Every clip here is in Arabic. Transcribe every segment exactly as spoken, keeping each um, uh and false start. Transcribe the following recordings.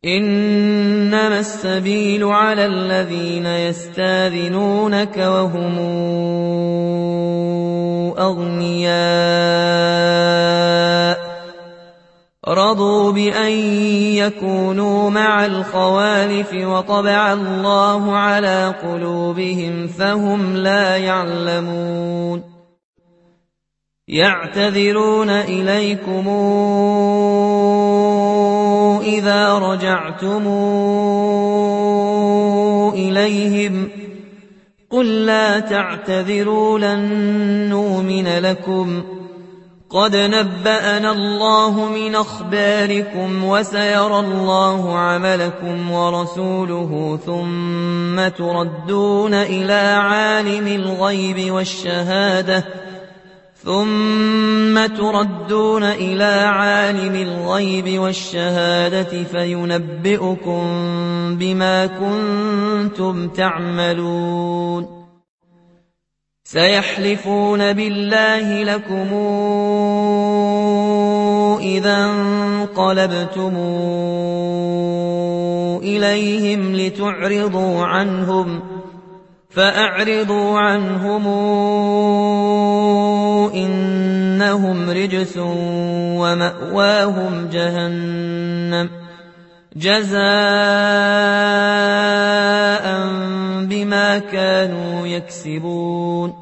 إنما السبيل على الذين يستاذنونك وهم أغنياء رضوا بأن يكونوا مع الخوالف وطبع الله على قلوبهم فهم لا يعلمون يعتذرون إليكم إذا رجعتم إليهم قل لا تعتذروا لن نؤمن لكم قد نبأنا الله من أخباركم وسيرى الله عملكم ورسوله ثم تردون إلى عالم الغيب والشهادة ثم تردون إلى عالم الغيب والشهادة فينبئكم بما كنتم تعملون سيحلفون بالله لكم إذا انقلبتم إليهم لتعرضوا عنهم فأعرضوا عنهم إنهم رجس ومأواهم جهنم جزاء بما كانوا يكسبون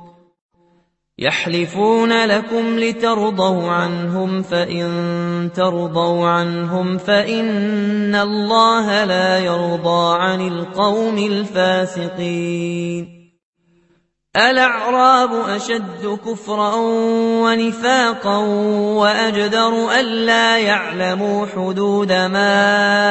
يحلفون لكم لترضوا عنهم فإن ترضوا عنهم فإن الله لا يرضى عن القوم الفاسقين الأعراب أشد كفرا ونفاقا وأجدر ألا يعلموا حدود ما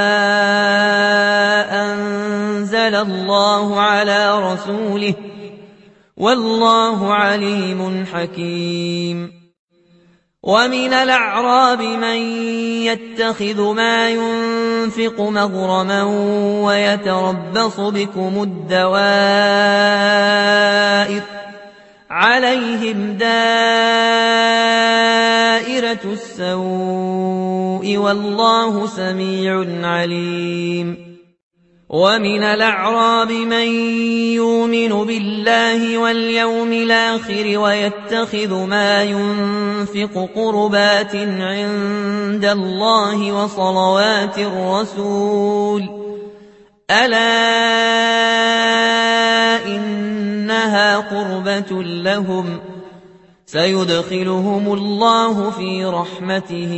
أنزل الله على رسوله والله عليم حكيم ومن الأعراب من يتخذ ما ينفق مغرما ويتربص بكم الدوائر عليهم دائرة السوء والله سميع عليم ومن الأعراب من يؤمن بالله واليوم الآخر ويتخذ ما ينفق قربات عند الله وصلوات الرسول ألا إنها قربة لهم سيدخلهم الله في رحمته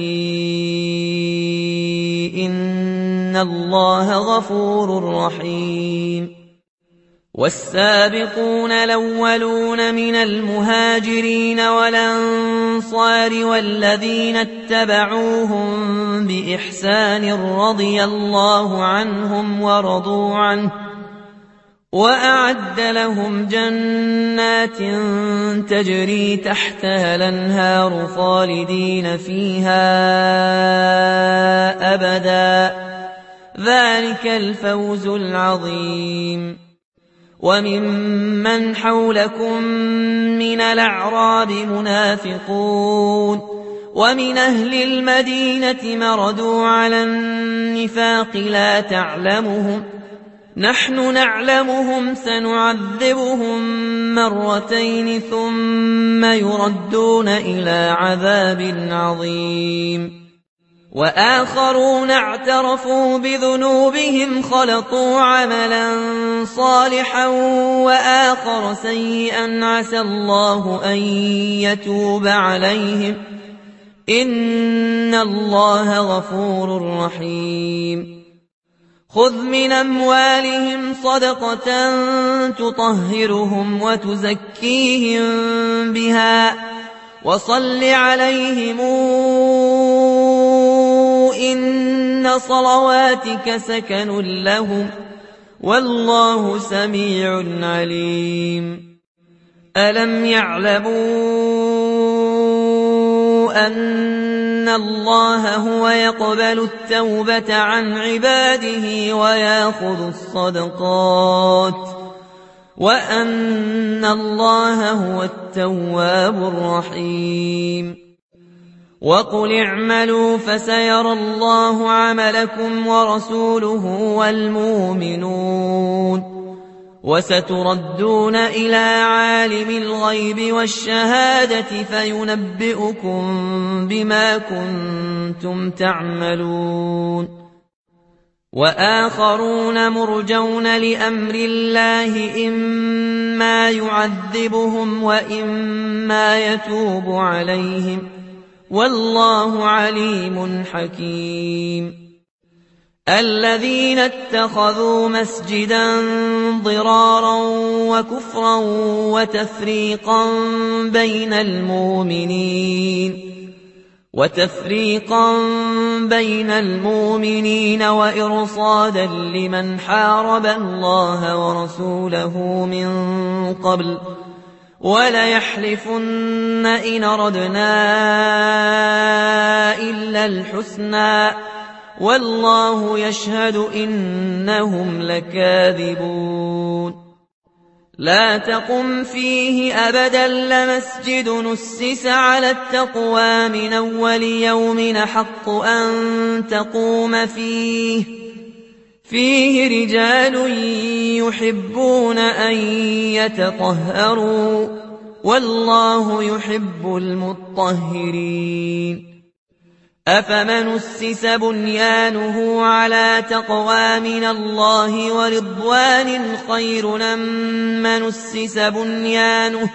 إن الله غفور رحيم والسابقون الأولون من المهاجرين والأنصار والذين اتبعوهم بإحسان رضي الله عنهم ورضوا عنه وأعد لهم جنات تجري تحتها الأنهار خالدين فيها أبدا ذلك الفوز العظيم وممن حولكم من الأعراب منافقون ومن أهل المدينة مردوا على النفاق لا تعلمهم نحن نعلمهم سنعذبهم مرتين ثم يردون إلى عذاب عظيم وآخرون اعترفوا بذنوبهم خلطوا عملا صالحا وآخر سيئا عسى الله أن يتوب عليهم إن الله غفور رحيم خذ من أموالهم صدقة تطهرهم وتزكيهم بها وصل عليهم إن صلواتك سكن لهم والله سميع عليم ألم يعلموا أن الله هو يقبل التوبة عن عباده ويأخذ الصدقات وأن الله هو التواب الرحيم وقل اعملوا فسيرى الله عملكم ورسوله والمؤمنون وستردون إلى عالم الغيب والشهادة فينبئكم بما كنتم تعملون وآخرون مرجون لأمر الله إما يعذبهم وإما يتوب عليهم والله عليم حكيم الذين اتخذوا مسجدا ضرارا وكفرا وتفريقا بين المؤمنين وتفريقا بين المؤمنين وإرصادا لمن حارب الله ورسوله من قبل وليحلفن إن أردنا إلا الحسنى والله يشهد إنهم لكاذبون لا تقم فيه أبدا لمسجد نسس على التقوى من أول يوم حق أن تقوم فيه فيه رجال يحبون أن يتطهروا والله يحب المطهرين أفمن أسس بنيانه على تقوى من الله ورضوان خير أم من أسس بنيانه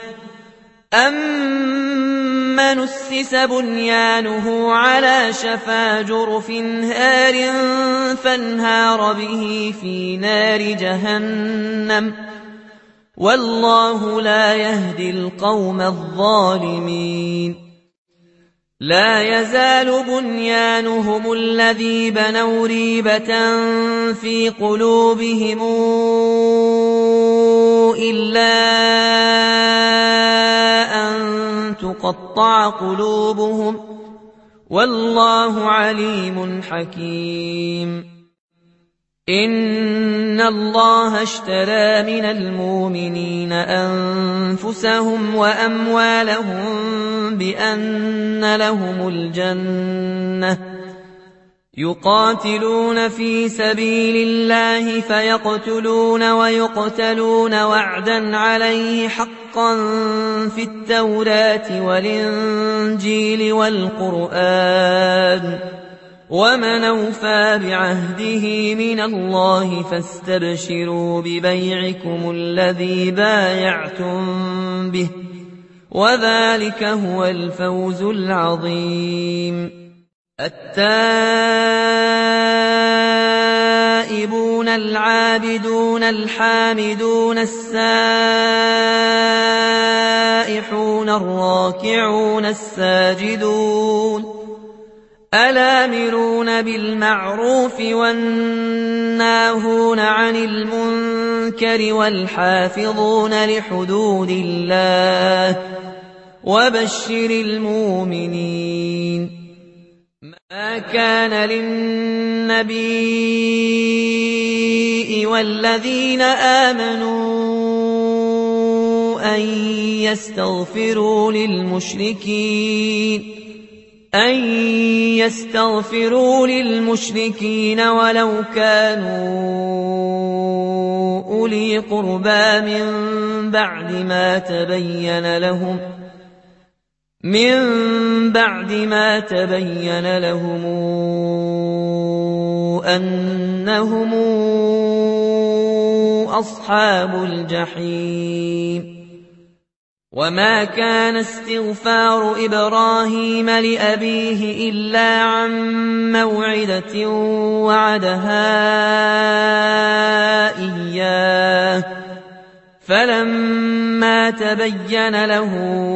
أمن أسس بنيانه على شفا جرف هار فانهار به في نار جهنم والله لا يهدي القوم الظالمين لا يزال بنيانهم الذي بنوا ريبة في قلوبهم إلا أن تقطع قلوبهم والله عليم حكيم إن الله اشترى من المؤمنين أنفسهم وأموالهم بأن لهم الجنة يقاتلون في سبيل الله فيقتلون ويقتلون وعدا عليه حقا في التوراة والإنجيل والقرآن ومن أوفى بعهده من الله فاستبشروا ببيعكم الذي بايعتم به وذلك هو الفوز العظيم التائبون العابدون الحامدون السائحون الراكعون الساجدون الآمرون بالمعروف والناهون عن المنكر والحافظون لحدود الله وبشر المؤمنين ما كان للنبي والذين آمنوا أن يستغفروا للمشركين أن يستغفروا للمشركين ولو كانوا أولي قربى من بعد ما تبين لهم من بعد ما تبين لهم أنهم أصحاب الجحيم وما كان استغفار إبراهيم لأبيه إلا عن موعدة وعدها إياه فلما تبين له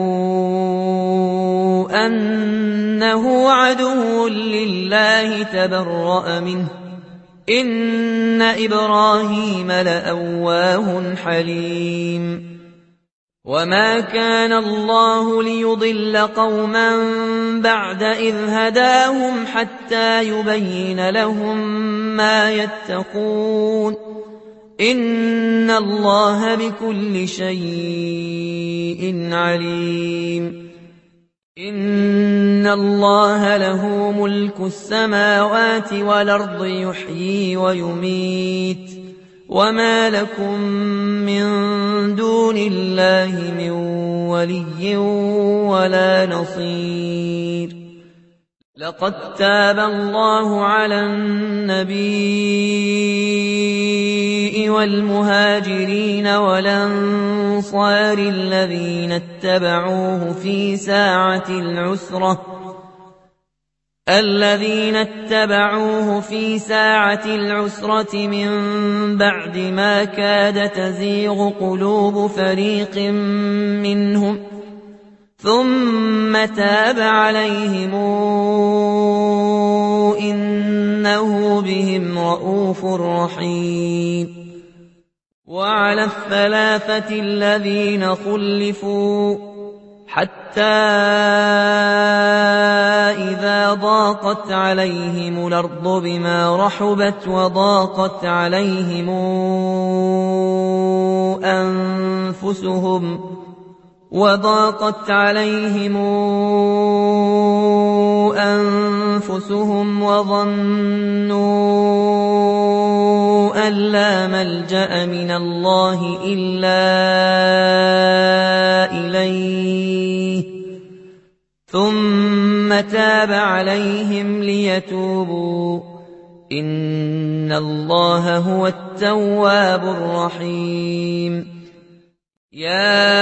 أنه عدو لله تبرأ منه إن إبراهيم لأواه حليم وما كان الله ليضل قوما بعد إذ هداهم حتى يبين لهم ما يتقون إن الله بكل شيء عليم إن الله له ملك السماوات والأرض يحيي ويميت وما لكم من دون الله من ولي ولا نصير لقد تاب الله على النبي والمهاجرين والأنصار الذين اتبعوه في ساعة العسرة الذين اتبعوه في ساعة العسرة من بعد ما كاد تزيغ قلوب فريق منهم ثم تاب عليهم إنه بهم رءوف رحيم وعلى الثلاثة الذين خلفوا حتى إذا ضاقت عليهم الأرض بما رحبت وضاقت عليهم أنفسهم وضاقت عليهم أنفسهم وظنوا أن لا ملجأ من الله إلا إليه ثم تاب عليهم ليتوبوا إن الله هو التواب الرحيم يا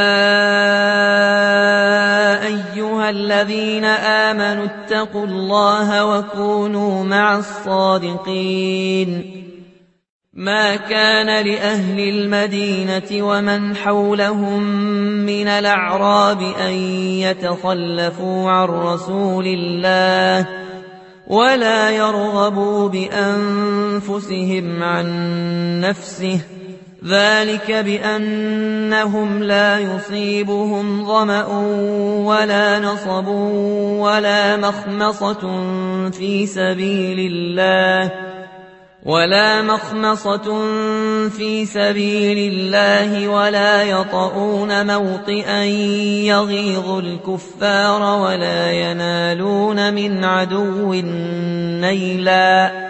أيها الذين آمنوا اتقوا الله وكونوا مع الصادقين ما كان لأهل المدينة ومن حولهم من الأعراب أن يتخلفوا عن رسول الله ولا يرغبوا بأنفسهم عن نفسه ذلك بأنهم لا يصيبهم ظمأ ولا نصب ولا مخمصة في سبيل الله ولا مخمصة في سبيل الله ولا يطؤون موطئا يغيظ الكفار ولا ينالون من عدو نيلا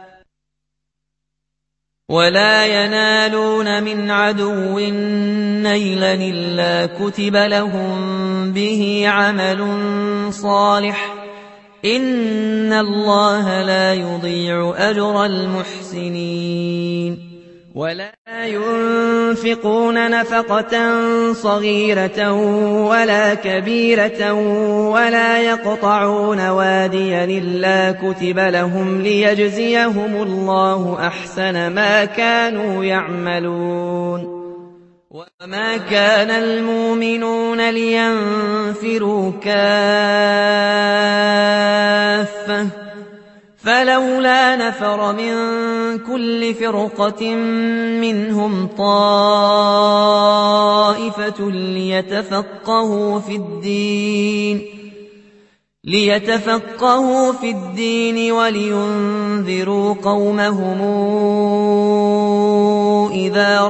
ولا ينالون من عدو نيلا إلا كتب لهم به عمل صالح إن الله لا يضيع أجر المحسنين ولا ينفقون نفقة صغيرة ولا كبيرة ولا يقطعون واديا إلا كتب لهم ليجزيهم الله أحسن ما كانوا يعملون وما كان المؤمنون لينفروا كافة فلولا نفر من كل فرقة منهم طائفة ليتفقهوا في الدين ليتفقهوا في الدين ولينذروا قومهم إذا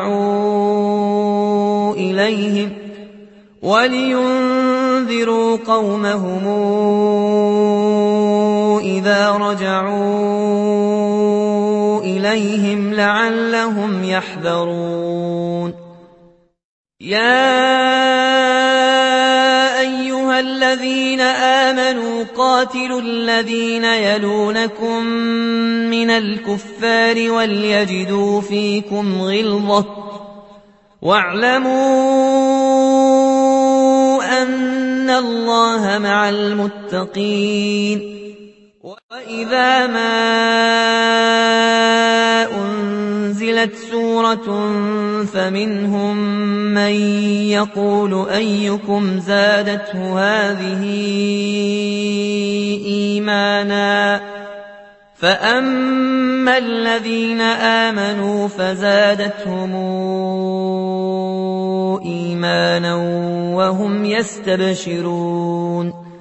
رجعوا إليهم ولينذروا قومهم إذا رجعوا إليهم لعلهم يحذرون يا أيها الذين آمنوا قاتلوا الذين يلونكم من الكفار وليجدوا فيكم غلظة واعلموا أن الله مع المتقين وإذا ما أنزلت سورة فمنهم من يقول أيكم زادته هذه إيمانا فأما الذين آمنوا فزادتهم إيمانا وهم يستبشرون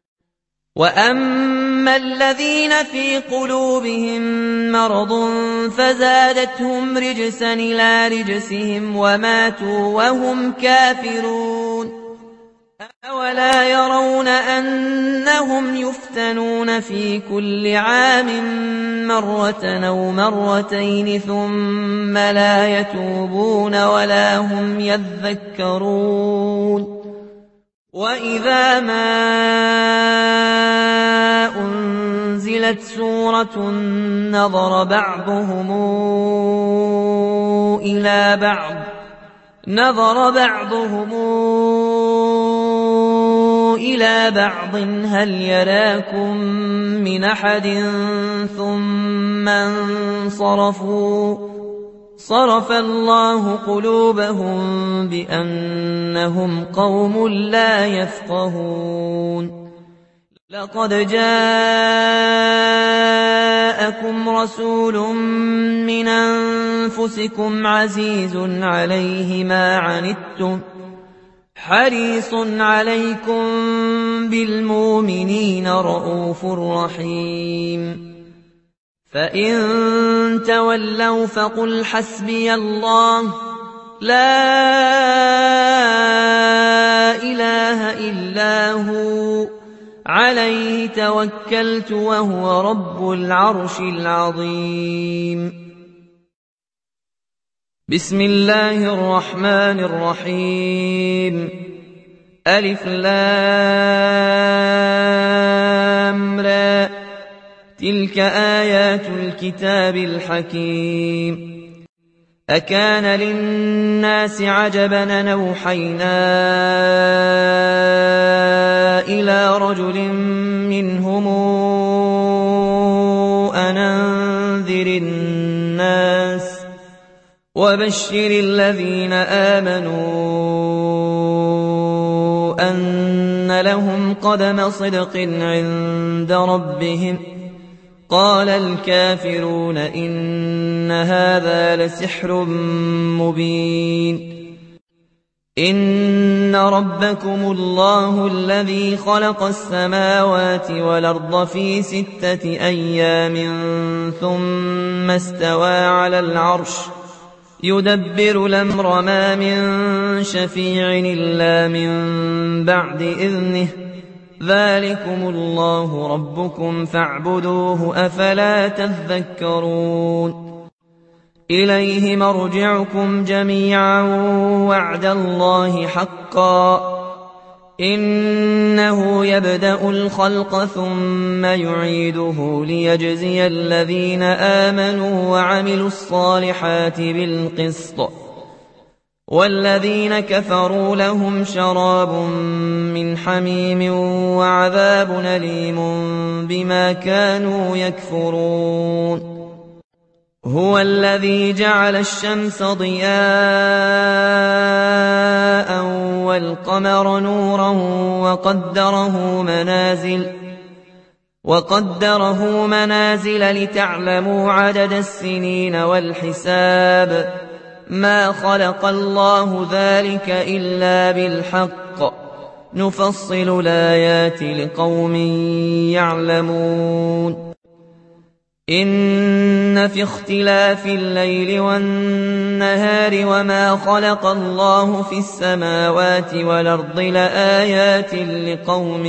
وأما الذين في قلوبهم مرض فزادتهم رجسا إلى رجسهم وماتوا وهم كافرون أولا يرون أنهم يفتنون في كل عام مرة أو مرتين ثم لا يتوبون ولا هم يذكرون وإذا ما أنزلت سورة نظر بعضهم إلى بعض نظر بعضهم إلى بعض هل يراكم من أحد ثم انصرفوا صرف الله قلوبهم بأنهم قوم لا يفقهون لقد جاءكم رسول من أنفسكم عزيز عليه ما عنتم حريص عليكم بالمؤمنين رءوف رحيم فإن تولوا فقل حسبي الله لا إله إلا هو عليه توكلت وهو رب العرش العظيم بسم الله الرحمن الرحيم ألف لام را تلك آيات الكتاب الحكيم أكان للناس عجبا نوحينا إلى رجل منهم أن أنذر الناس وبشر الذين آمنوا أن لهم قدم صدق عند ربهم قال الكافرون إن هذا لسحر مبين إن ربكم الله الذي خلق السماوات والأرض في ستة أيام ثم استوى على العرش يدبر الأمر ما من شفيع إلا من بعد إذنه ذلكم الله ربكم فاعبدوه أفلا تذكرون إليه مرجعكم جميعا وعد الله حقا إنه يبدأ الخلق ثم يعيده ليجزي الذين آمنوا وعملوا الصالحات بالقسط والذين كفروا لهم شراب من حميم وعذاب أليم بما كانوا يكفرون هو الذي جعل الشمس ضياء والقمر نورا وقدره منازل وقدره منازل لتعلموا عدد السنين والحساب ما خلق الله ذلك إلا بالحق نفصل الآيات لقوم يعلمون إن في اختلاف الليل والنهار وما خلق الله في السماوات والأرض لآيات لقوم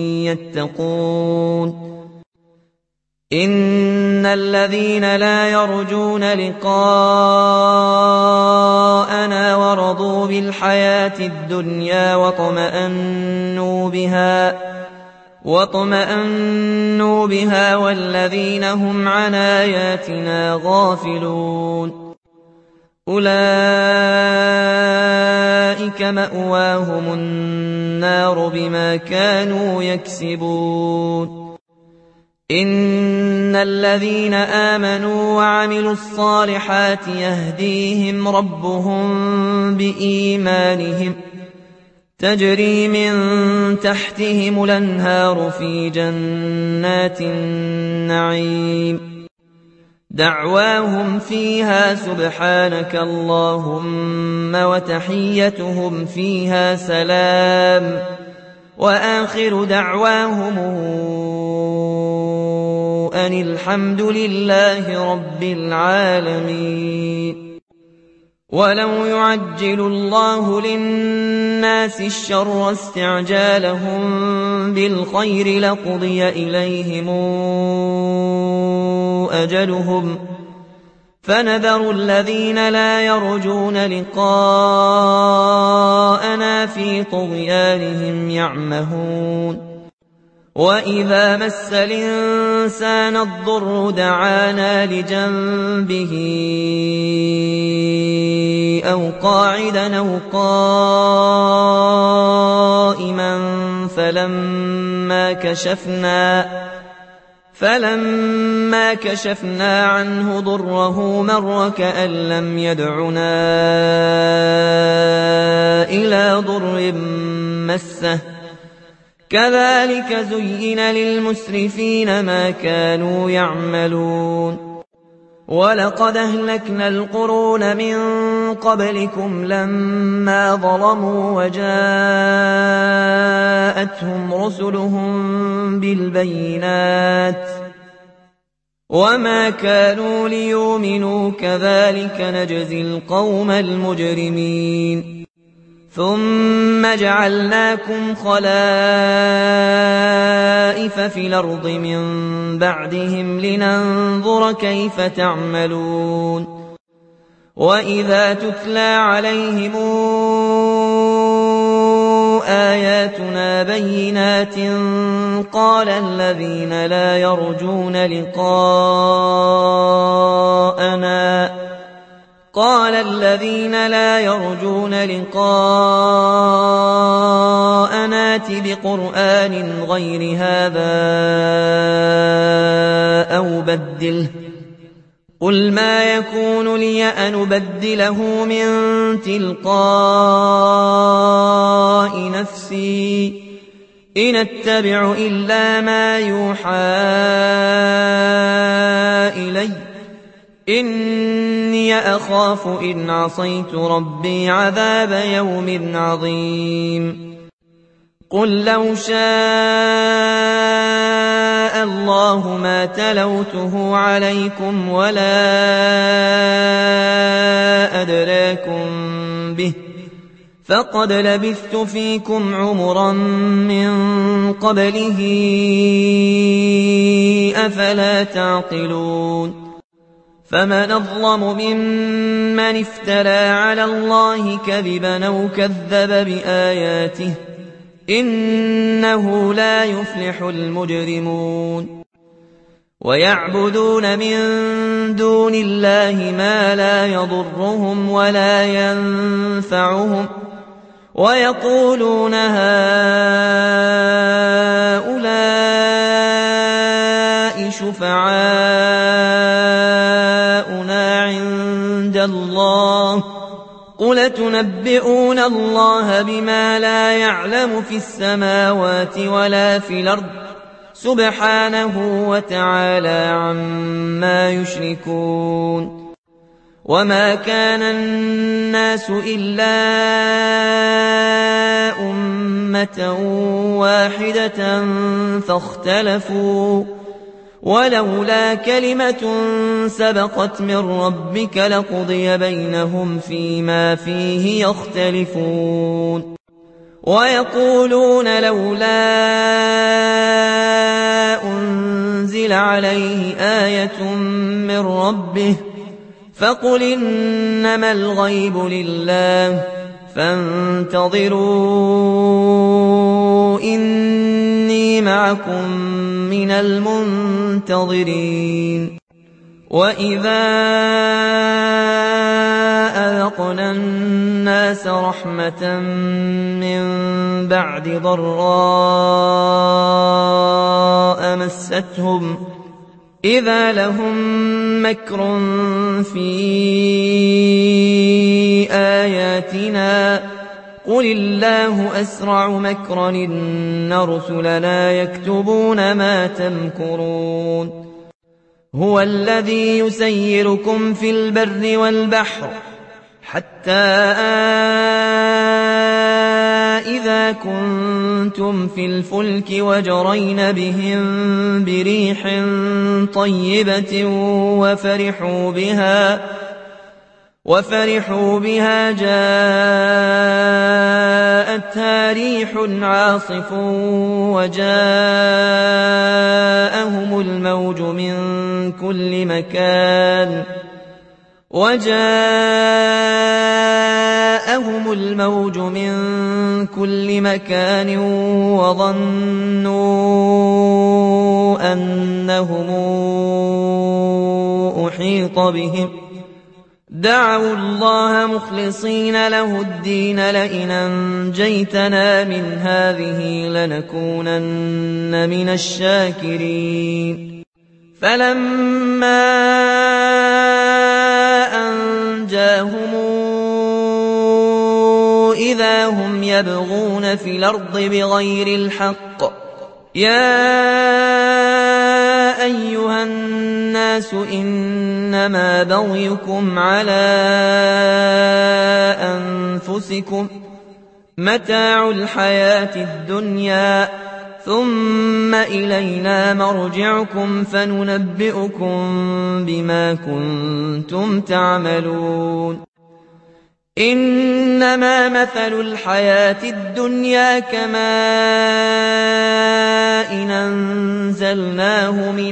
يتقون إن الذين لا يرجون لقاءنا ورضوا بالحياة الدنيا واطمأنوا بها واطمأنوا بها والذين هم عن آياتنا غافلون أولئك مأواهم النار بما كانوا يكسبون إن الذين آمنوا وعملوا الصالحات يهديهم ربهم بإيمانهم تجري من تحتهم الأنهار في جنات النعيم دعواهم فيها سبحانك اللهم وتحيتهم فيها سلام وآخر دعواهم أن الحمد لله رب العالمين ولو يعجل الله للناس الشر استعجالهم بالخير لقضي إليهم أجلهم فنذر الذين لا يرجون لقاءنا في طغيانهم يعمهون وإذا مس الإنسان الضر دعانا لجنبه أو قاعدا أو قائما فلما كشفنا فلما كشفنا عنه ضره مر كأن لم يدعنا إلى ضر مسه كذلك زين للمسرفين ما كانوا يعملون ولقد أهلكنا القرون من قبلكم لما ظلموا وجاءتهم رسلهم بالبينات وما كانوا ليؤمنوا كذلك نجزي القوم المجرمين ثم جعلناكم خلائف في الأرض من بعدهم لننظر كيف تعملون وإذا تتلى عليهم آياتنا بينات قال الذين لا يرجون لقاءنا قال الذين لا يرجون لقاءنا ائت بقرآن غير هذا أو بدله قل ما يكون لي أن أبدله من تلقاء نفسي إن أتبع إلا ما يوحى إلي إني أخاف إن عصيت ربي عذاب يوم عظيم قل لو شاء الله ما تلوته عليكم ولا أدراكم به فقد لبثت فيكم عمرا من قبله أفلا تعقلون فمن أظلم ممن افترى على الله كذبا أو كذب بآياته إنه لا يفلح المجرمون ويعبدون من دون الله ما لا يضرهم ولا ينفعهم ويقولون هؤلاء شفعاؤنا عند الله قل تنبئون الله بما لا يعلم في السماوات ولا في الأرض سبحانه وتعالى عما يشركون وما كان الناس إلا أمة واحدة فاختلفوا ولولا كلمة سبقت من ربك لقضي بينهم فيما فيه يختلفون ويقولون لولا أنزل عليه آية من ربه فقل إنما الغيب لله فانتظروا إني معكم من المنتظرين وإذا أذقنا الناس رحمة من بعد ضراء مستهم إذا لهم مكر في آياتنا قل الله أسرع مكرا إن رسلنا يكتبون ما تمكرون هو الذي يسيركم في البر والبحر حتى إذا كنتم في الفلك وجرين بهم بريح طيبة وفرحوا بها وفرحوا بها جاءتها ريح عاصف وجاءهم الموج من كل مكان وجاءهم الموج من كل مكان وظنوا أنهم أحيط بهم دعوا الله مخلصين له الدين لئن أنجيتنا من هذه لنكونن من الشاكرين فلما أنجاهم إذا هم يبغون في الأرض بغير الحق يا أيها الناس إنما بغيكم على أنفسكم متاع الحياة الدنيا ثم إلينا مرجعكم فننبئكم بما كنتم تعملون إنما مثل الحياة الدنيا كماء إن أنزلناه من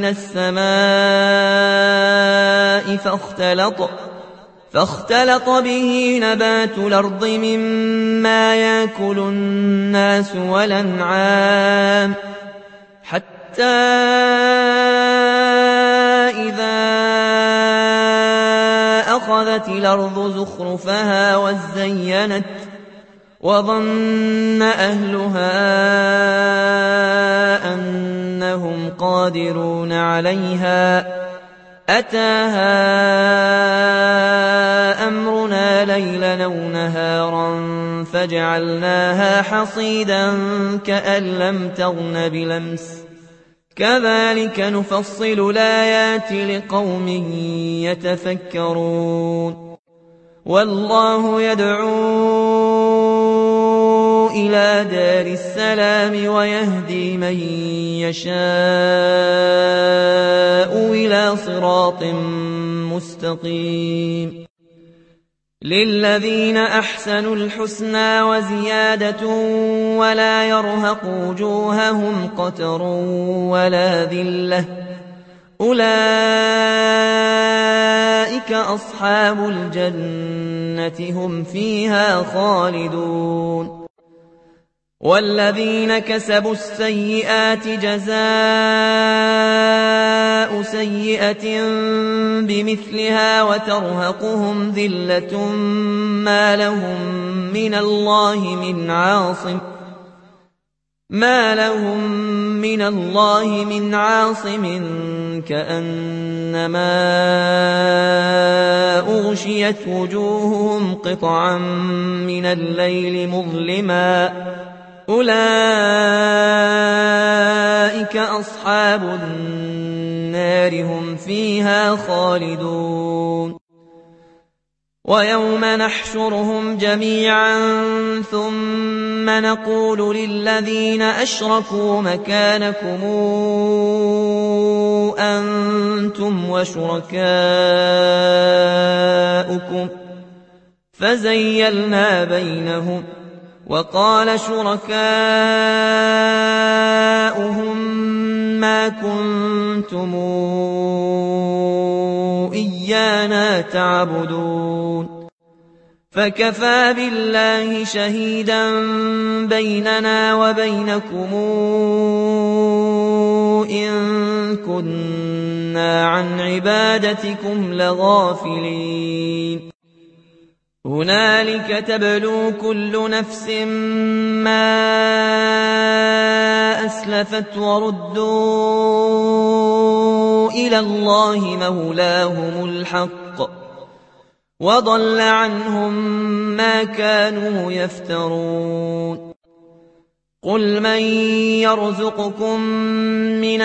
السماء فاختلط فاختلط به نبات الأرض مما يأكل الناس والأنعام حتى إذا أخذت الأرض زخرفها وزينت وظن أهلها أنهم قادرون عليها أتاها أمرنا ليلا أو نهارا فجعلناها حصيدا كأن لم تغن بلمس كذلك نفصل الآيات لقوم يتفكرون والله يدعو إلى دار السلام ويهدي من يشاء إلى صراط مستقيم للذين أحسنوا الحسنى وزيادة ولا يرهق وجوههم قتر ولا ذلة أولئك أصحاب الجنة هم فيها خالدون والذين كسبوا السيئات جزاء سيئة بمثلها وترهقهم ذلة ما لهم من الله من عاصم ما لهم من الله من عاصم كأنما أغشيت وجوههم قطعا من الليل مظلما أولئك أصحاب النار هم فيها خالدون ويوم نحشرهم جميعا ثم نقول للذين أشركوا مكانكم أنتم وشركاؤكم فزيلنا بينهم وقال شركاؤهم ما كنتم إيانا تعبدون فكفى بالله شهيدا بيننا وبينكم إن كنا عن عبادتكم لغافلين هنالك تبلو كل نفس ما أسلفت وردوا إلى الله مولاهم الحق وضل عنهم ما كانوا يفترون قل من يرزقكم من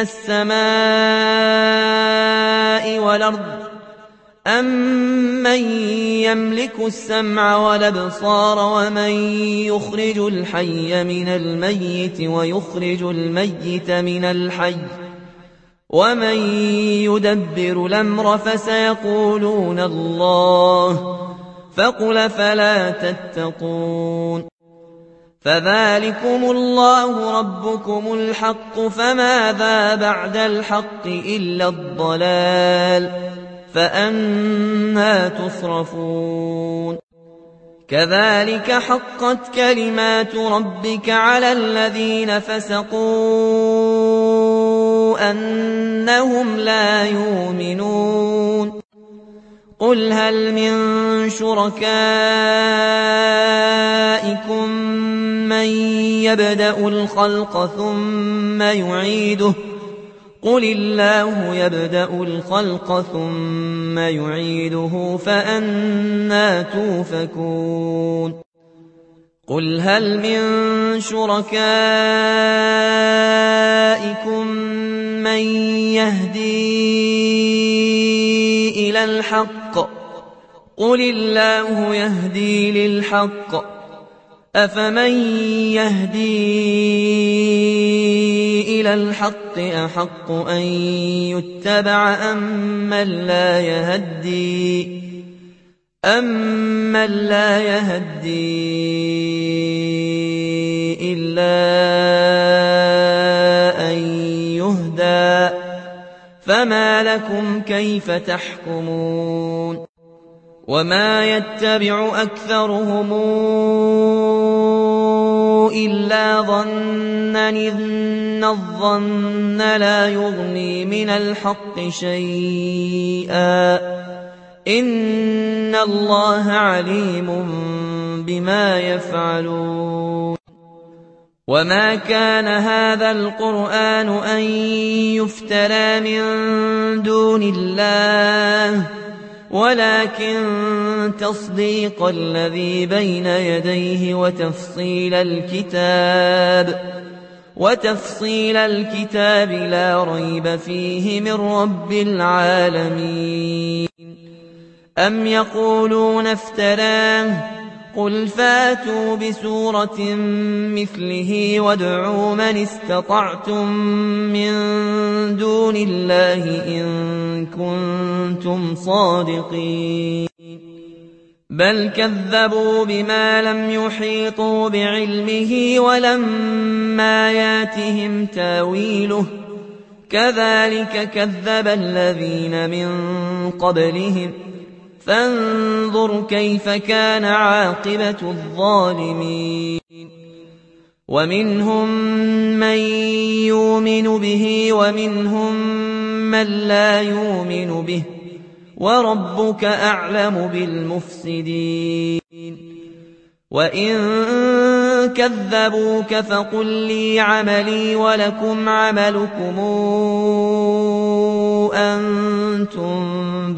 السماء والأرض أَمَّن يَمْلِكُ السَّمْعَ وَالْأَبْصَارَ وَمَن يُخْرِجُ الْحَيَّ مِنَ الْمَيِّتِ وَيُخْرِجُ الْمَيِّتَ مِنَ الْحَيِّ ومن يدبر الأمر فسيقولون الله فقل فلا تتقون فذلكم الله ربكم الحق فماذا بعد الحق إلا الضلال فأنى تصرفون كذلك حقت كلمات ربك على الذين فسقوا أنهم لا يؤمنون قل هل من شركائكم من يبدأ الخلق ثم يعيده قل الله يبدأ الخلق ثم يعيده فأنى توفكون قل هل من شركائكم من يهدي إلى الحق قل الله يهدي للحق أفمن يهدي إلى الحق أحق أن يتبع أمن لا يهدي أمن لا يهدي إلا أن يهدى فما لكم كيف تحكمون وما يتبع أكثرهم إلا ظنا إن الظن لا يغني من الحق شيئا إن الله عليم بما يفعلون وما كان هذا القرآن أن يفترى من دون الله ولكن تصديق الذي بين يديه وتفصيل الكتاب وتفصيل الكتاب لا ريب فيه من رب العالمين أم يقولون افتراه قل فاتوا بسورة مثله وادعوا من استطعتم من دون الله إن كنتم صادقين بل كذبوا بما لم يحيطوا بعلمه ولما ياتهم تاويله كذلك كذب الذين من قبلهم فانظر كيف كان عاقبة الظالمين ومنهم من يؤمن به ومنهم من لا يؤمن به وربك أعلم بالمفسدين وإن كذبوك فقل لي عملي ولكم عملكم أنتم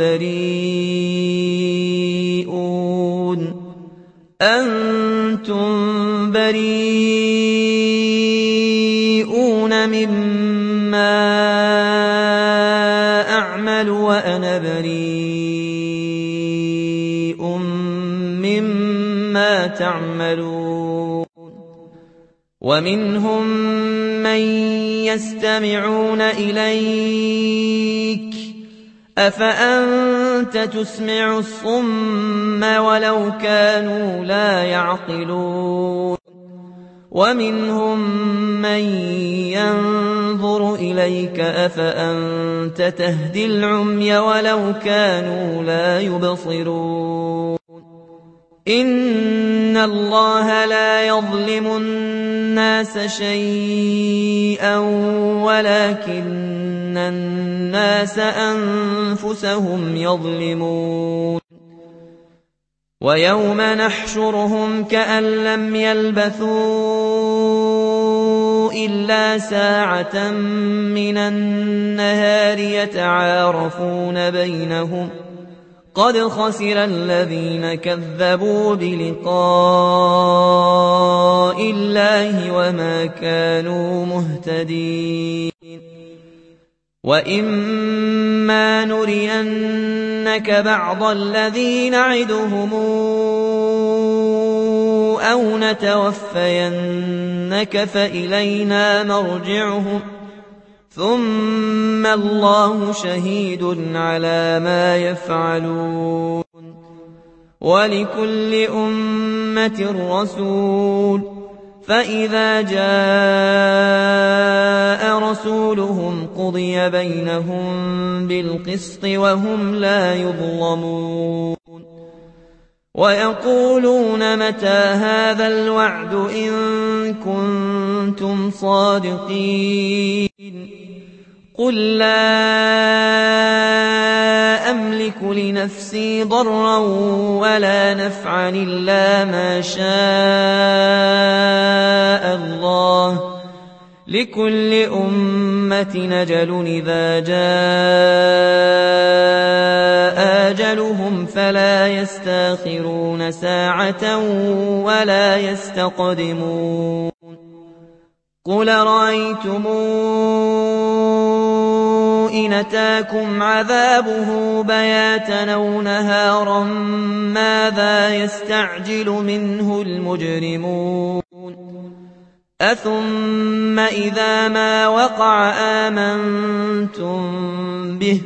بريئون أنتم بريئون مما أعمل وأنا بريء مما تعملون ومنهم من يستمعون إليك أفأنت تسمع الصم ولو كانوا لا يعقلون ومنهم من ينظر إليك أفأنت تهدي العمي ولو كانوا لا يبصرون إن الله لا يظلم الناس شيئا ولكن الناس أنفسهم يظلمون ويوم نحشرهم كأن لم يلبثوا إلا ساعة من النهار يتعارفون بينهم قد خسر الذين كذبوا بلقاء الله وما كانوا مهتدين وإما نرينك بعض الذي نعدهم أو نتوفينك فإلينا مرجعهم ثم الله شهيد على ما يفعلون ولكل أمة رسول فإذا جاء رسولهم قضي بينهم بالقسط وهم لا يظلمون ويقولون متى هذا الوعد إن كنتم صادقين قل لا أملك لنفسي ضرا ولا نفعا إلا ما شاء الله لكل أمة أجل إذا جاء أجلهم فلا يستأخرون ساعة ولا يستقدمون قل رأيتم إن أتاكم عذابه بياتا أو نهارا ماذا يستعجل منه المجرمون أثم إذا ما وقع آمنتم به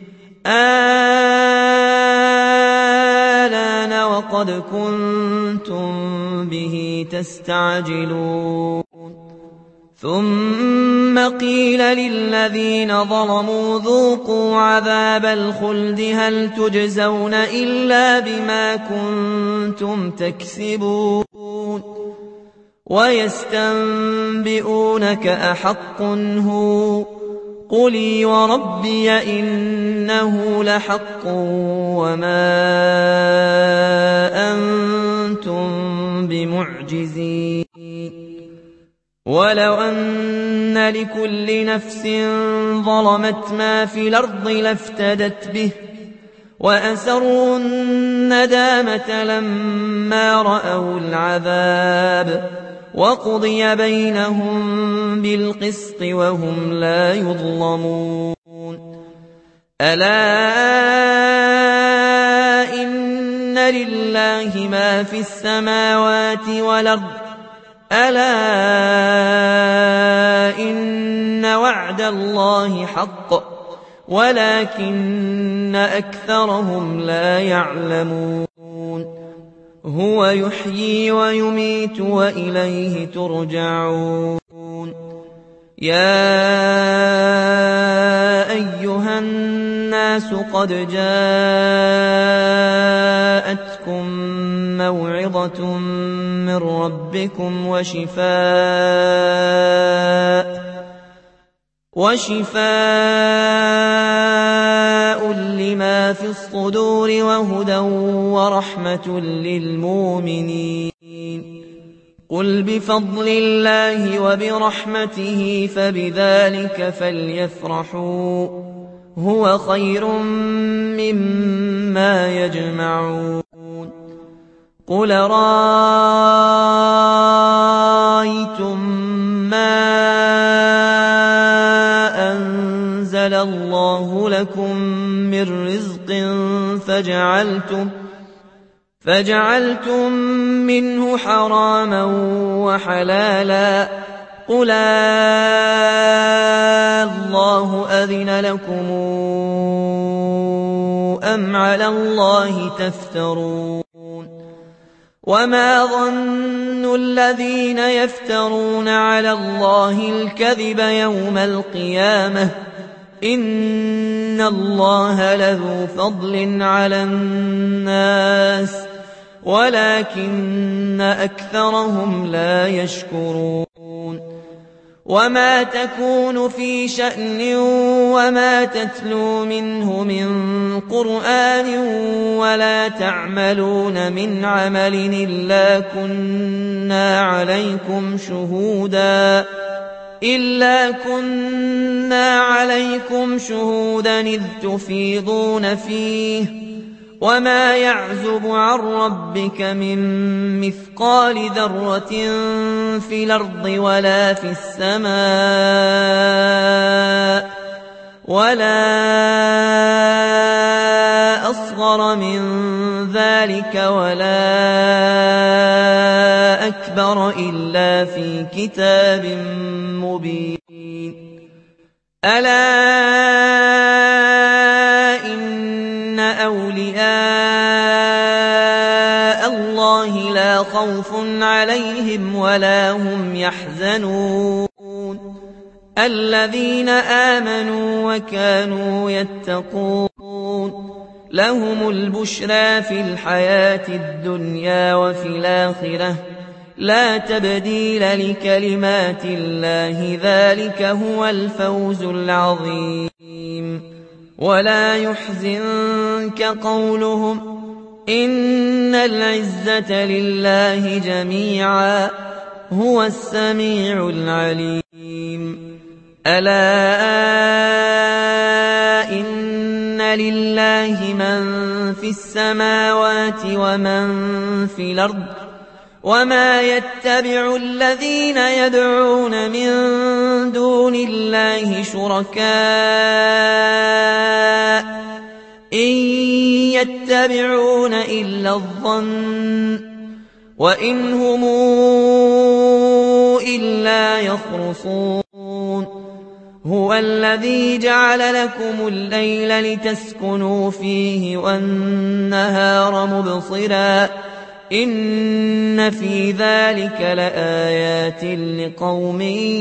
آلان وقد كنتم به تستعجلون ثم قيل للذين ظلموا ذوقوا عذاب الخلد هل تجزون إلا بما كنتم تكسبون ويستنبئونك أحق هو قل وربي إنه لحق وما أنتم بمعجزين ولو أن لكل نفس ظلمت ما في الأرض لافتدت به وأسروا الندامة لما رأوا العذاب وقضي بينهم بالقسط وهم لا يظلمون ألا إن لله ما في السماوات والأرض ألا إن وعد الله حق ولكن أكثرهم لا يعلمون هو يحيي ويميت وإليه ترجعون يا أيها الناس قد جاءتكم موعظة من ربكم وشفاء وشفاء لما في الصدور وهدى ورحمة للمؤمنين قل بفضل الله وبرحمته فبذلك فليفرحوا هو خير مما يجمعون قل رأيتم ما أنزل الله لكم من رزق فجعلتم فجعلتم منه حراما وحلالا قل الله أذن لكم أم على الله تفترون وما ظن الذين يفترون على الله الكذب يوم القيامة إن الله لذو فضل على الناس ولكن أكثرهم لا يشكرون وما تكون في شأن وما تتلو منه من قرآن ولا تعملون من عمل إلا كنا عليكم شهودا إلا كنا عليكم شهودا إذ تفيضون فيه وما يعزب عن ربك من مثقال ذرة في الأرض ولا في السماء ولا أصغر من ذلك ولا أكبر إلا في كتاب مبين ألا إن أولياء الله لا خوف عليهم ولا هم يحزنون الذين آمنوا وكانوا يتقون لهم البشرى في الحياة الدنيا وفي الآخرة لا تبديل لكلمات الله ذلك هو الفوز العظيم ولا يحزنك قولهم إن العزة لله جميعا هو السميع العليم ألا إن لله من في السماوات ومن في الأرض وما يتبع الذين يدعون من دون الله شركاء إن يتبعون إلا الظن وإن هم إلا يخرصون هو الذي جعل لكم الليل لتسكنوا فيه والنهار مبصرا إن في ذلك لآيات لقوم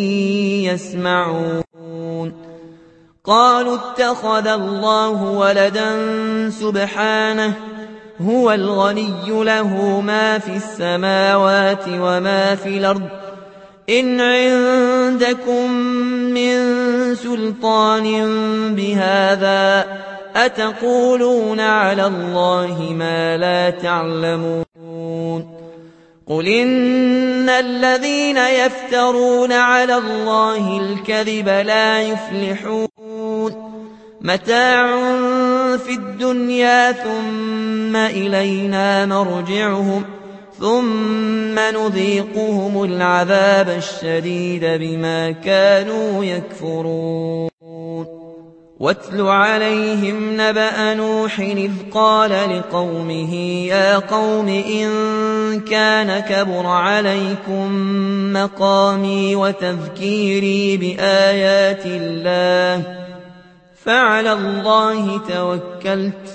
يسمعون قالوا اتخذ الله ولدا سبحانه هو الغني له ما في السماوات وما في الأرض إن عندكم من سلطان بهذا أتقولون على الله ما لا تعلمون قل إن الذين يفترون على الله الكذب لا يفلحون متاع في الدنيا ثم إلينا مرجعهم ثم نذيقهم العذاب الشديد بما كانوا يكفرون واتل عليهم نبأ نوح إذ قال لقومه يا قوم إن كان كبر عليكم مقامي وتذكيري بآيات الله فعلى الله توكلت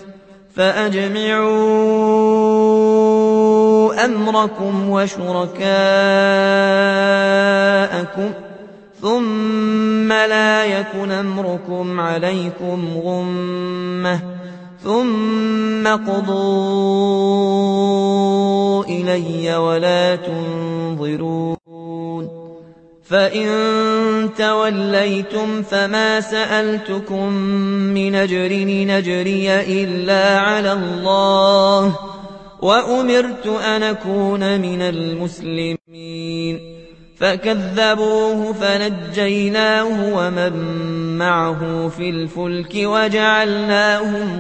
فأجمعوا أمركم وشركاءكم ثم لا يكن أمركم عليكم غمة ثم قضوا إلي ولا تنظرون فإن توليتم فما سألتكم من أجر نجري إلا على الله وأمرت أن أكون من المسلمين فكذبوه فنجيناه ومن معه في الفلك وجعلناهم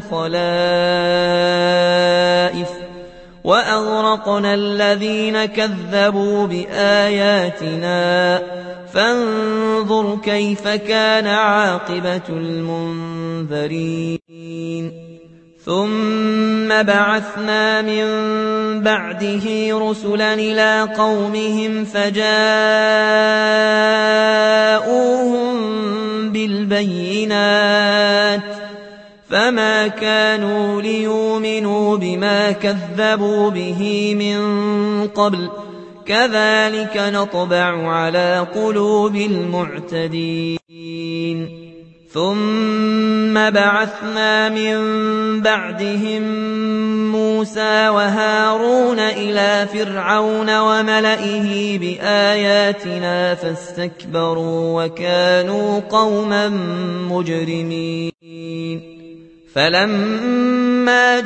خلائف وأغرقنا الذين كذبوا بآياتنا فانظر كيف كان عاقبة المنذرين ثم بعثنا من بعده رسلا إلى قومهم فجاءوهم بالبينات فما كانوا ليؤمنوا بما كذبوا به من قبل كذلك نطبع على قلوب المعتدين ثم بعثنا من بعدهم موسى وهارون إلى فرعون وملئه بآياتنا فاستكبروا وكانوا قوما مجرمين فلما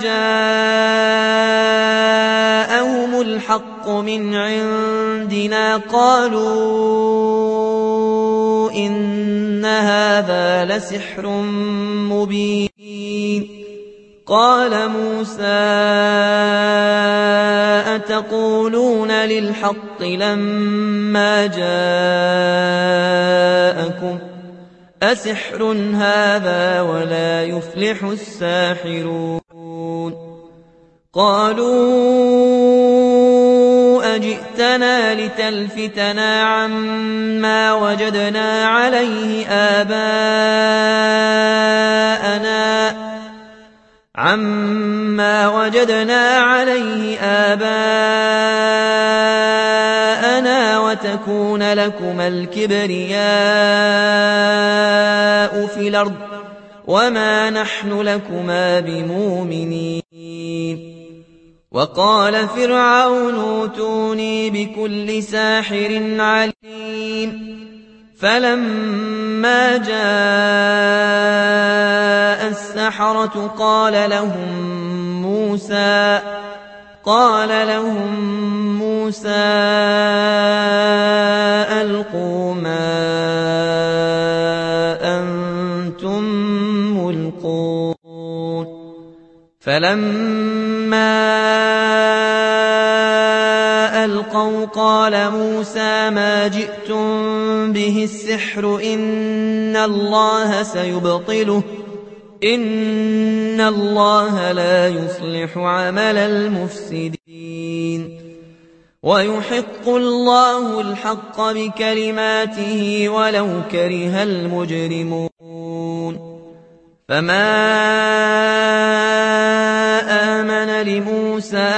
جاءهم الحق من عندنا قالوا إن هذا لسحر مبين قال موسى أتقولون للحق لما جاءكم أسحر هذا ولا يفلح الساحرون قالوا أجئتنا جئتنا لتلفتنا عما وجدنا عليه آباءنا عما وجدنا عليه آباءنا وتكون لكما الكبرياء في الأرض وما نحن لكما بمؤمنين. وقال فرعون ائتوني بكل ساحر عليم. فلما جاء السحرة قال لهم موسى قال لهم موسى ألقوا ما أنتم ملقون. فلما ألقوا قال موسى ما جئتم به السحر إن الله سيبطله إن الله لا يصلح عمل المفسدين. ويحق الله الحق بكلماته ولو كره المجرمون. فما آمن لموسى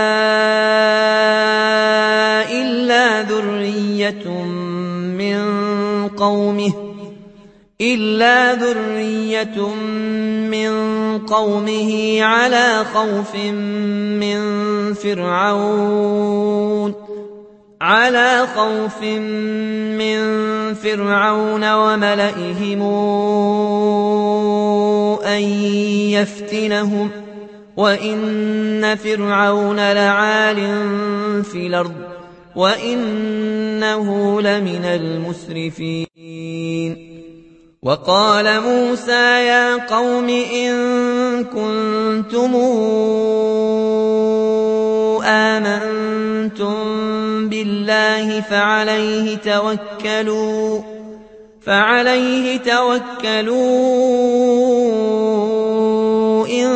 إلا ذرية من قومه إلا ذرية من قومه على خوف من فرعون على خوف من فرعون وملئهم أن يفتنهم وإن فرعون لعال في الأرض وإنه لمن المسرفين. وقال موسى يا قوم إن كنتم آمنتم بالله فعليه توكلوا فعليه توكلوا إن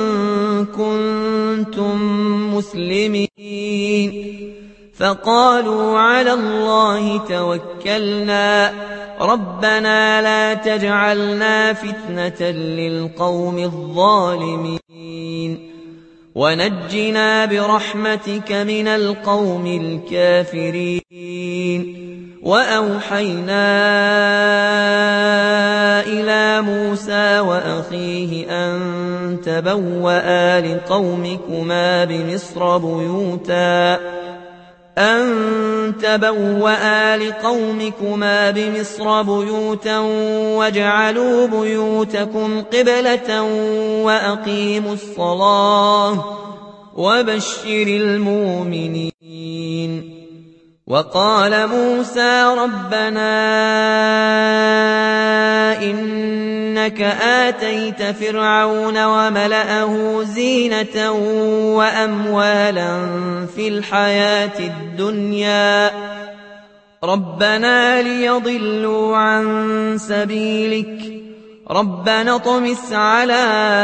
كنتم مسلمين. فقالوا على الله توكلنا ربنا لا تجعلنا فتنة للقوم الظالمين ونجنا برحمتك من القوم الكافرين. وأوحينا إلى موسى وأخيه أن تبوأ لقومكما بمصر بيوتا أن تبوأ لقومكما بمصر بيوتا واجعلوا بيوتكم قبلة وأقيموا الصلاة وبشر المؤمنين. وقال موسى ربنا إنك آتيت فرعون وملأه زينة وأموالا في الحياة الدنيا ربنا ليضلوا عن سبيلك ربنا اطمس على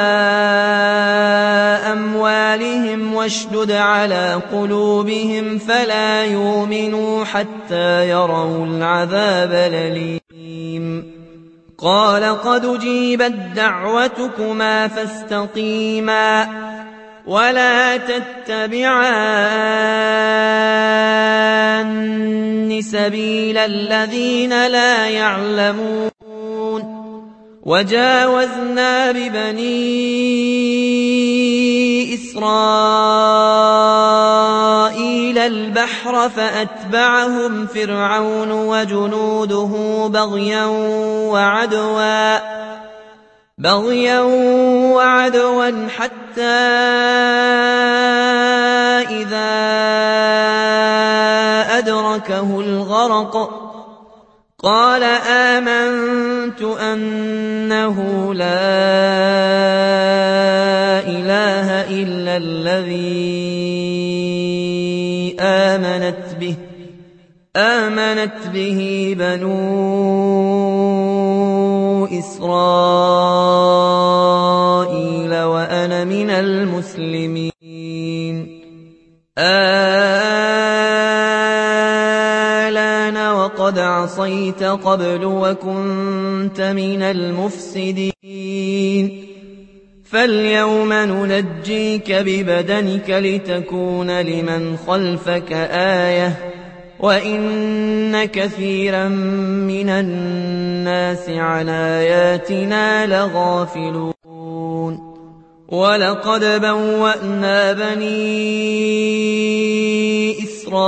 أموالهم واشدد على قلوبهم فلا يؤمنوا حتى يروا العذاب الأليم. قال قد أجيبت دعوتكما فاستقيما ولا تتبعان سبيل الذين لا يعلمون. وجاوزنا ببني إسرائيل البحر فأتبعهم فرعون وجنوده بغيا وعدوا بغيا وعدوا حتى إذا أدركه الغرق قال آمنت أنه لا إله إلا الذي آمنت به آمنت به بنو إسرائيل وأنا من المسلمين. آه وقد عصيت قبل وكنت من المفسدين فاليوم ننجيك ببدنك لتكون لمن خلفك آية وإن كثيرا من الناس عن آياتنا لغافلون ولقد بوأنا بني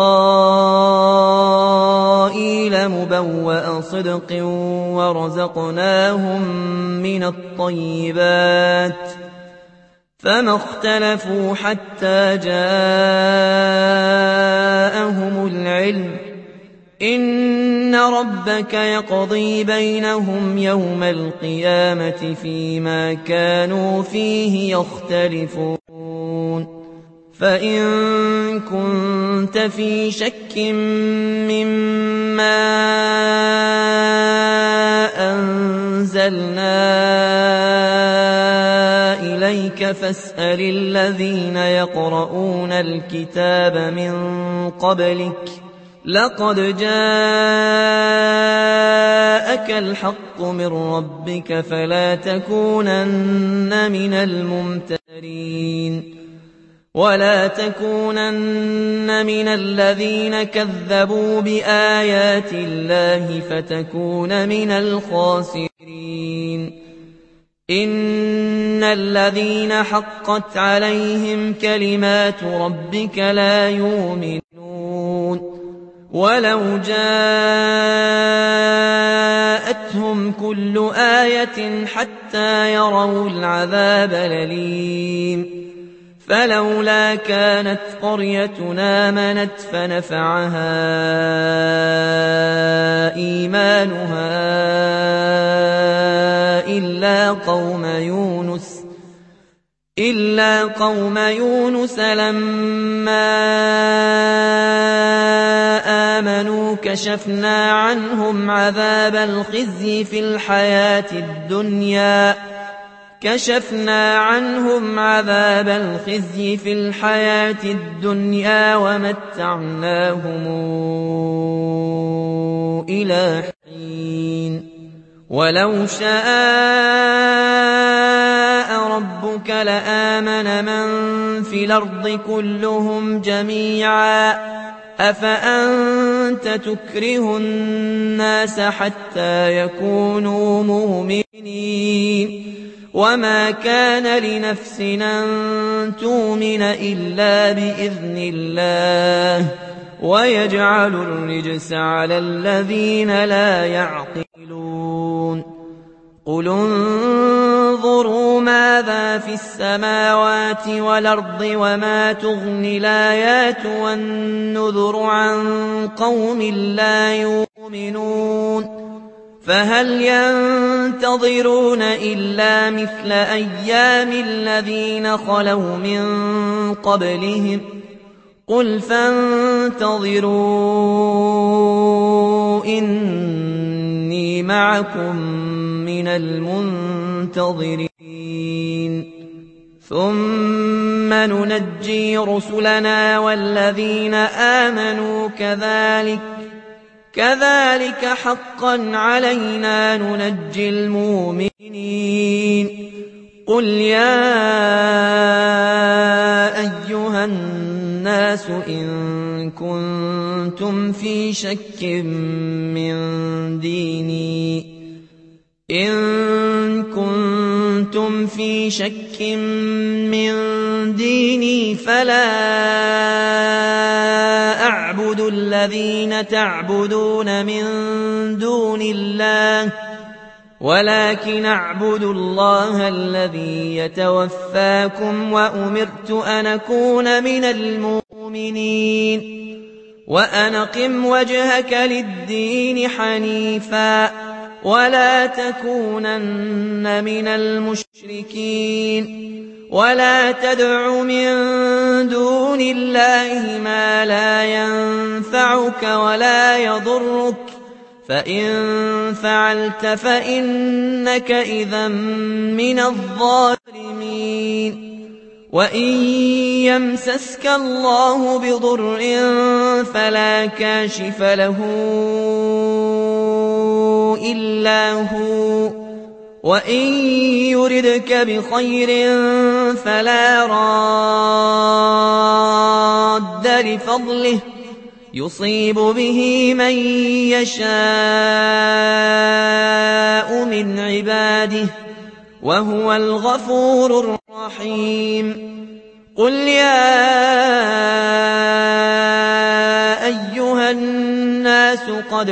إسرائيل مبوأ صدق ورزقناهم من الطيبات فما اختلفوا حتى جاءهم العلم إن ربك يقضي بينهم يوم القيامة فيما كانوا فيه يختلفون فإن كنت في شك مما أنزلنا إليك فاسأل الذين يقرؤون الكتاب من قبلك لقد جاءك الحق من ربك فلا تكونن من الممترين ولا تكونن من الذين كذبوا بآيات الله فتكون من الخاسرين إن الذين حقت عليهم كلمات ربك لا يؤمنون ولو جاءتهم كل آية حتى يروا العذاب الأليم فلولا كانت قريتنا آمنت فنفعها إيمانها إلا قوم يونس إلا قوم يونس لما آمنوا كشفنا عنهم عذاب الخزي في الحياة الدنيا كشفنا عنهم عذاب الخزي في الحياة الدنيا ومتعناهم إلى حين ولو شاء ربك لآمن من في الأرض كلهم جميعا أفأنت تكره الناس حتى يكونوا مؤمنين وما كان لنفس أن تؤمن إلا بإذن الله ويجعل الرجس على الذين لا يعقلون قل انظروا ماذا في السماوات والأرض وما تغني الآيات والنذر عن قوم لا يؤمنون فهل ينتظرون إلا مثل أيام الذين خلوا من قبلهم قل فانتظروا إني معكم من المنتظرين ثم ننجي رسلنا والذين آمنوا كذلك كذلك حقا علينا ننجي المؤمنين قل يا أيها الناس إن كنتم في شك من ديني إن كنتم في شك من ديني فلا أعبد الذين تعبدون من دون الله ولكن أعبد الله الذي يتوفاكم وأمرت أن أكون من المؤمنين وأن أقم وجهك للدين حنيفا ولا تكونن من المشركين ولا تدع من دون الله ما لا ينفعك ولا يضرك فإن فعلت فإنك إذا من الظالمين وإن يمسسك الله بضر فلا كاشف له إلا هو، وإن يردك بخير فلا راد لفضله يصيب به من يشاء من عباده وهو الغفور الرحيم. قل يا أيها الناس قد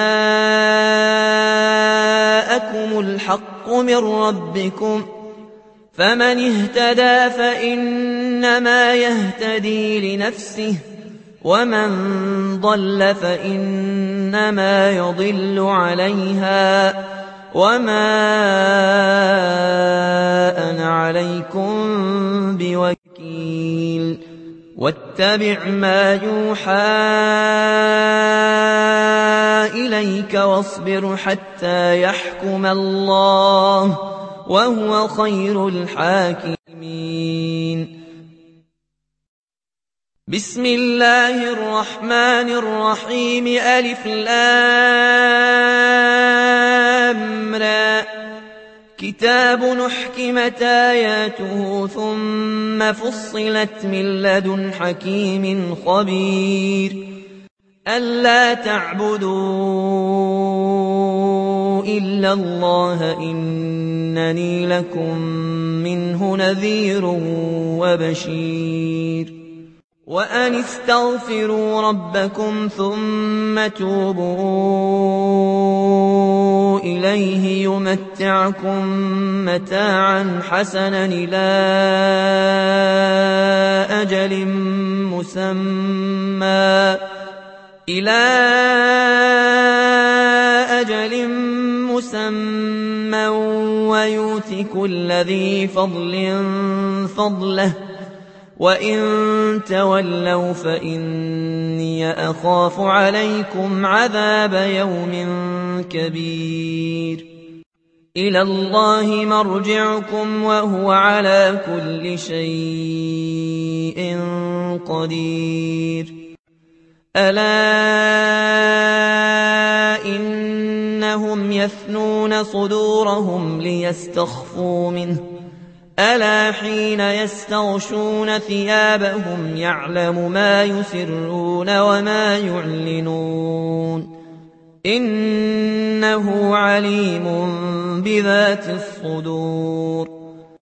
جاءكم الحق من ربكم، فمن اهتدى فإنما يهتدي لنفسه، ومن ضل فإنما يضل عليها، وما أنا عليكم بوكيل. واتبع ما يوحى إليك واصبر حتى يحكم الله وهو خير الحاكمين. بسم الله الرحمن الرحيم. ألف لام را. كتاب أحكمت آياته ثم فصلت من لدن حكيم خبير. ألا تعبدوا إلا الله إنني لكم منه نذير وبشير. وأن استغفروا ربكم ثم توبوا إليه يمتعكم متاعا حسنا إلى أجل مسمى إلى أجل مسمى ويؤت كل ذي فضل فضله، وإن تولوا فإني أخاف عليكم عذاب يوم كبير. إلى الله مرجعكم وهو على كل شيء قدير. ألا إنهم يثنون صدورهم ليستخفوا منه، ألا حين يستغشون ثيابهم يعلم ما يسرون وما يعلنون، إنه عليم بذات الصدور.